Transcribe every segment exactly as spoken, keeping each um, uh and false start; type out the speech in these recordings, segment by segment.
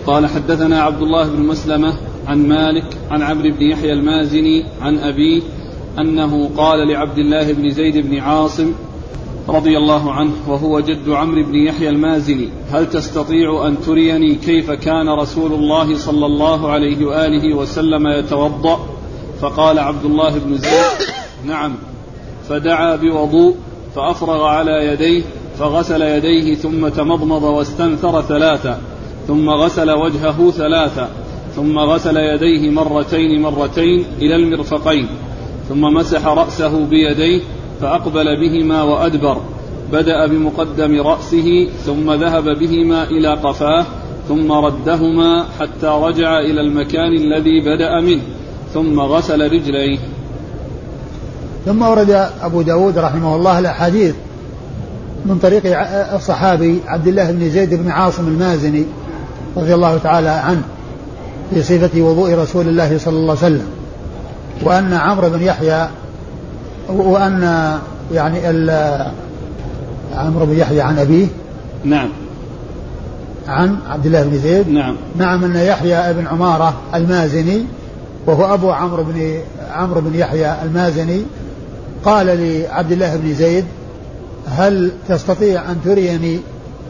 قال حدثنا عبد الله بن مسلمة عن مالك عن عمرو بن يحيى المازني عن أبيه أنه قال لعبد الله بن زيد بن عاصم رضي الله عنه وهو جد عمرو بن يحيى المازني: هل تستطيع أن تريني كيف كان رسول الله صلى الله عليه وآله وسلم يتوضأ؟ فقال عبد الله بن زيد: نعم. فدعا بوضوء فأفرغ على يديه فغسل يديه ثم تمضمض واستنثر ثلاثا ثم غسل وجهه ثلاثا ثم غسل يديه مرتين مرتين إلى المرفقين ثم مسح رأسه بيديه فأقبل بهما وأدبر، بدأ بمقدم رأسه ثم ذهب بهما إلى قفاه ثم ردهما حتى رجع إلى المكان الذي بدأ منه ثم غسل رجليه. ثم ورد أبو داود رحمه الله الأحاديث من طريق الصحابي عبد الله بن زيد بن عاصم المازني رضي الله تعالى عنه في صفة وضوء رسول الله صلى الله عليه وسلم، وأن عمرو بن يحيى وأن يعني عمرو بن يحيى عن أبيه نعم عن عبد الله بن زيد نعم نعم أن يحيى بن عمارة المازني وهو أبو عمرو بن عمرو بن يحيى المازني قال لعبد الله بن زيد: هل تستطيع أن تريني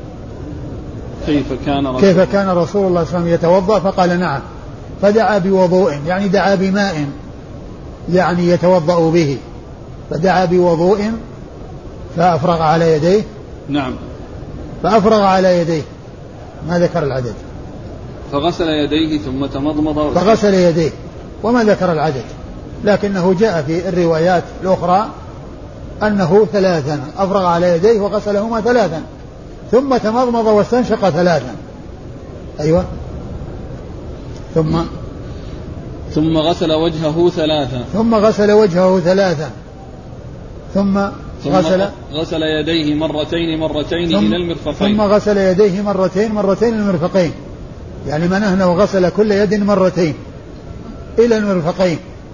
كيف كان رسول, كيف كان رسول الله صلى الله عليه وسلم يتوضأ؟ فقال: نعم. فدعا بوضوء يعني دعا بماء يعني يتوضأ به، فدعا بوضوء فأفرغ على يديه نعم فأفرغ على يديه ما ذكر العدد، فغسل يديه ثم تمضمض فغسل يديه وما ذكر العدد، لكنه جاء في الروايات الأخرى أنه ثلاثا أفرغ على يديه وغسلهما ثلاثا ثم تمضمض واستنشق ثلاثا. أيوة ثم ثم غسل وجهه ثلاثا ثم غسل وجهه ثلاثا ثم, ثم غسل غسل يديه مرتين مرتين إلى المرفقين ثم غسل يديه مرتين مرتين إلى المرفقين، يعني من أنه غسل كل يد مرتين إلى المرفقين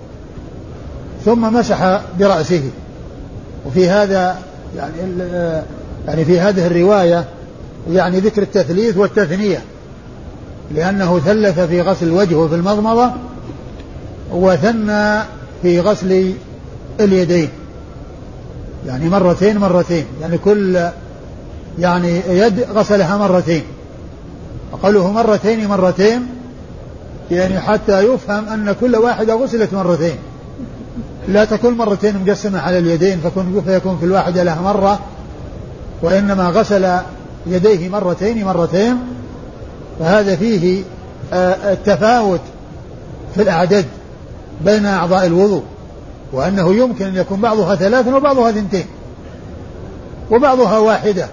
ثم مسح برأسه. وفي هذا يعني يعني في هذه الرواية يعني ذكر التثليث والتثنية، لأنه ثلث في غسل الوجه وفي المضمضة وثنى في غسل اليدين، يعني مرتين مرتين، يعني كل يعني يد غسلها مرتين، أقوله مرتين مرتين يعني حتى يفهم أن كل واحدة غسلت مرتين، لا تكون مرتين مقسمة على اليدين فكون فيكون في الواحدة لها مرة، وإنما غسل يديه مرتين مرتين. فهذا فيه التفاوت في الأعداد بين أعضاء الوضوء، وأنه يمكن أن يكون بعضها ثلاثة وبعضها اثنتين وبعضها واحدة،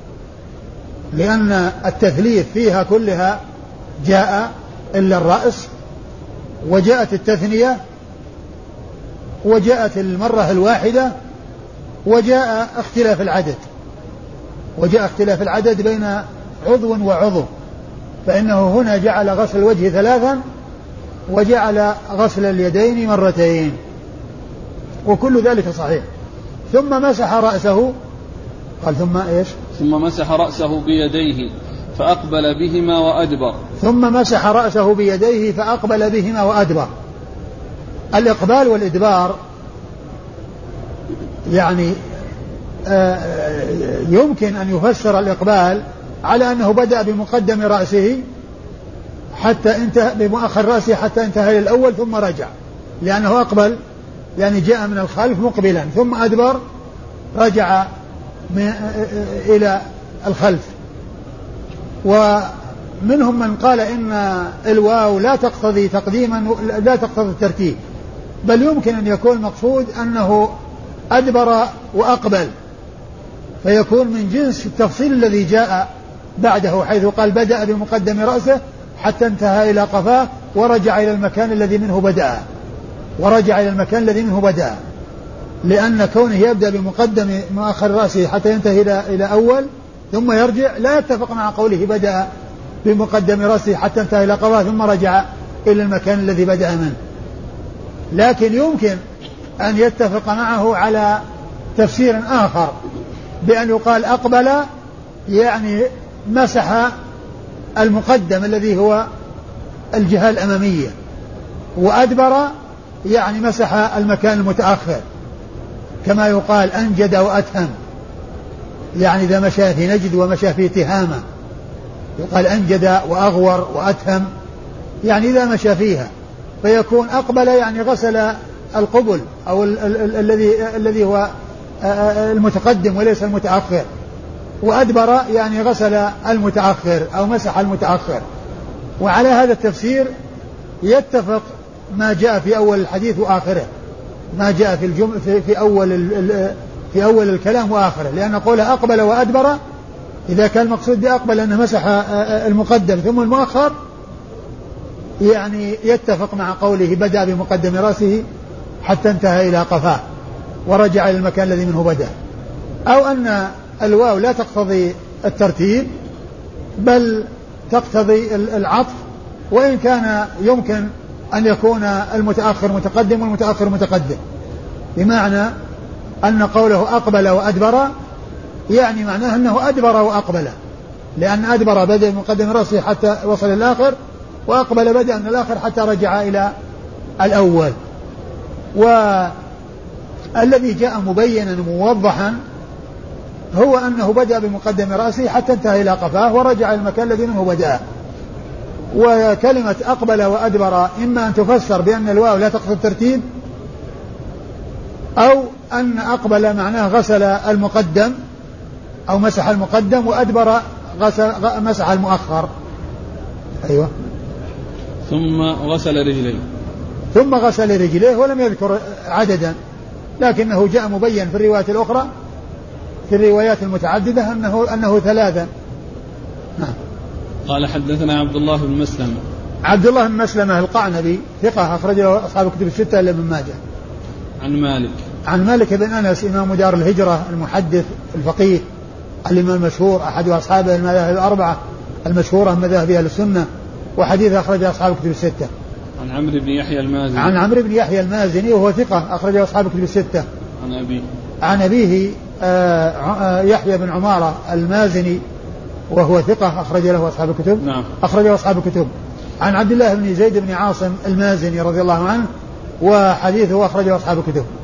لأن التثليث فيها كلها جاء إلا الرأس، وجاءت التثنية، وجاءت المرة الواحدة، وجاء اختلاف العدد وجاء اختلاف العدد بين عضو وعضو، فإنه هنا جعل غسل الوجه ثلاثا وجعل غسل اليدين مرتين، وكل ذلك صحيح. ثم مسح رأسه، قال ثم إيش؟ ثم مسح رأسه بيديه فأقبل بهما وأدبر ثم مسح رأسه بيديه فأقبل بهما وأدبر. الإقبال والإدبار يعني يمكن أن يفسر الإقبال على أنه بدأ بمقدم رأسه حتى انتهى بمؤخر رأسه حتى انتهى إلى الأول ثم رجع، لأنه أقبل يعني جاء من الخلف مقبلا ثم أدبر رجع إلى الخلف. ومنهم من قال إن الواو لا تقتضي تقديما لا تقتضي الترتيب، بل يمكن أن يكون المقصود أنه أدبر وأقبل، فيكون من جنس التفصيل الذي جاء بعده، حيث قال بدأ بمقدم رأسه حتى انتهى إلى قفاه ورجع إلى المكان الذي منه بدأ ورجع إلى المكان الذي منه بدأ لأن كونه يبدأ بمقدم مؤخر رأسه حتى ينتهي إلى إلى أول ثم يرجع لا يتفق مع قوله بدأ بمقدم رأسه حتى انتهى إلى قفاه ثم رجع إلى المكان الذي بدأ منه. لكن يمكن أن يتفق معه على تفسير آخر بأن يقال أقبل يعني مسح المقدم الذي هو الجهة الأمامية، وأدبر يعني مسح المكان المتأخر، كما يقال أنجد وأتهم، يعني إذا مشى في نجد ومشى في تهامة يقال أنجد وأغور وأتهم، يعني إذا مشى فيها، فيكون أقبل يعني غسل القبل أو الذي الذي هو المتقدم وليس المتأخر، وأدبر يعني غسل المتأخر أو مسح المتأخر. وعلى هذا التفسير يتفق ما جاء في أول الحديث وآخره، ما جاء في الجم في, في أول في أول الكلام وآخره، لأن قوله أقبل وأدبر إذا كان المقصود بأقبل أنه مسح المقدم ثم المؤخر، يعني يتفق مع قوله بدأ بمقدم رأسه حتى انتهى إلى قفاه ورجع إلى المكان الذي منه بدأ، أو أن الواو لا تقتضي الترتيب بل تقتضي العطف، وإن كان يمكن أن يكون المتأخر متقدم والمتأخر متقدم، بمعنى أن قوله أقبل وأدبر يعني معناه أنه أدبر وأقبل، لأن أدبر بدأ مقدم رأسه حتى وصل الآخر، وأقبل بدأ من الآخر حتى رجع إلى الأول. والذي جاء مبينا موضحا هو أنه بدأ بمقدم رأسه حتى انتهى إلى قفاه ورجع إلى المكان الذي منه بدأ. وكلمة أقبل وأدبر إما أن تفسر بأن الواو لا تقصد الترتيب، أو أن أقبل معناه غسل المقدم أو مسح المقدم، وأدبر غسل مسح المؤخر. أيوة. ثم غسل رجليه ثم غسل رجليه ولم يذكر عددا، لكنه جاء مبين في الروايات الأخرى في الروايات المتعددة أنه أنه ثلاثا. نعم. قال حدثنا عبد الله بن مسلمة. عبد الله بن مسلمة القعنبي ثقة أخرجه أصحاب الكتب الستة إلا ابن ماجه. عن مالك. عن مالك بن أنس إمام دار الهجرة المحدث الفقيه الإمام المشهور أحد أصحاب المذاهب الأربعة المشهورة من مذاهب أهل السنة، وحديث أخرجه أصحاب الكتب الستة. عن عمرو بن يحيى المازني. عن عمرو بن يحيى المازني وهو ثقة أخرجه أصحاب الكتب الستة. عن أبيه. عن أبيه آه يحيى بن عمارة المازني وهو ثقة أخرج له أصحاب الكتب. نعم. أخرجه أصحاب الكتب. عن عبد الله بن زيد بن عاصم المازني رضي الله عنه وحديثه أخرجه أصحاب الكتب.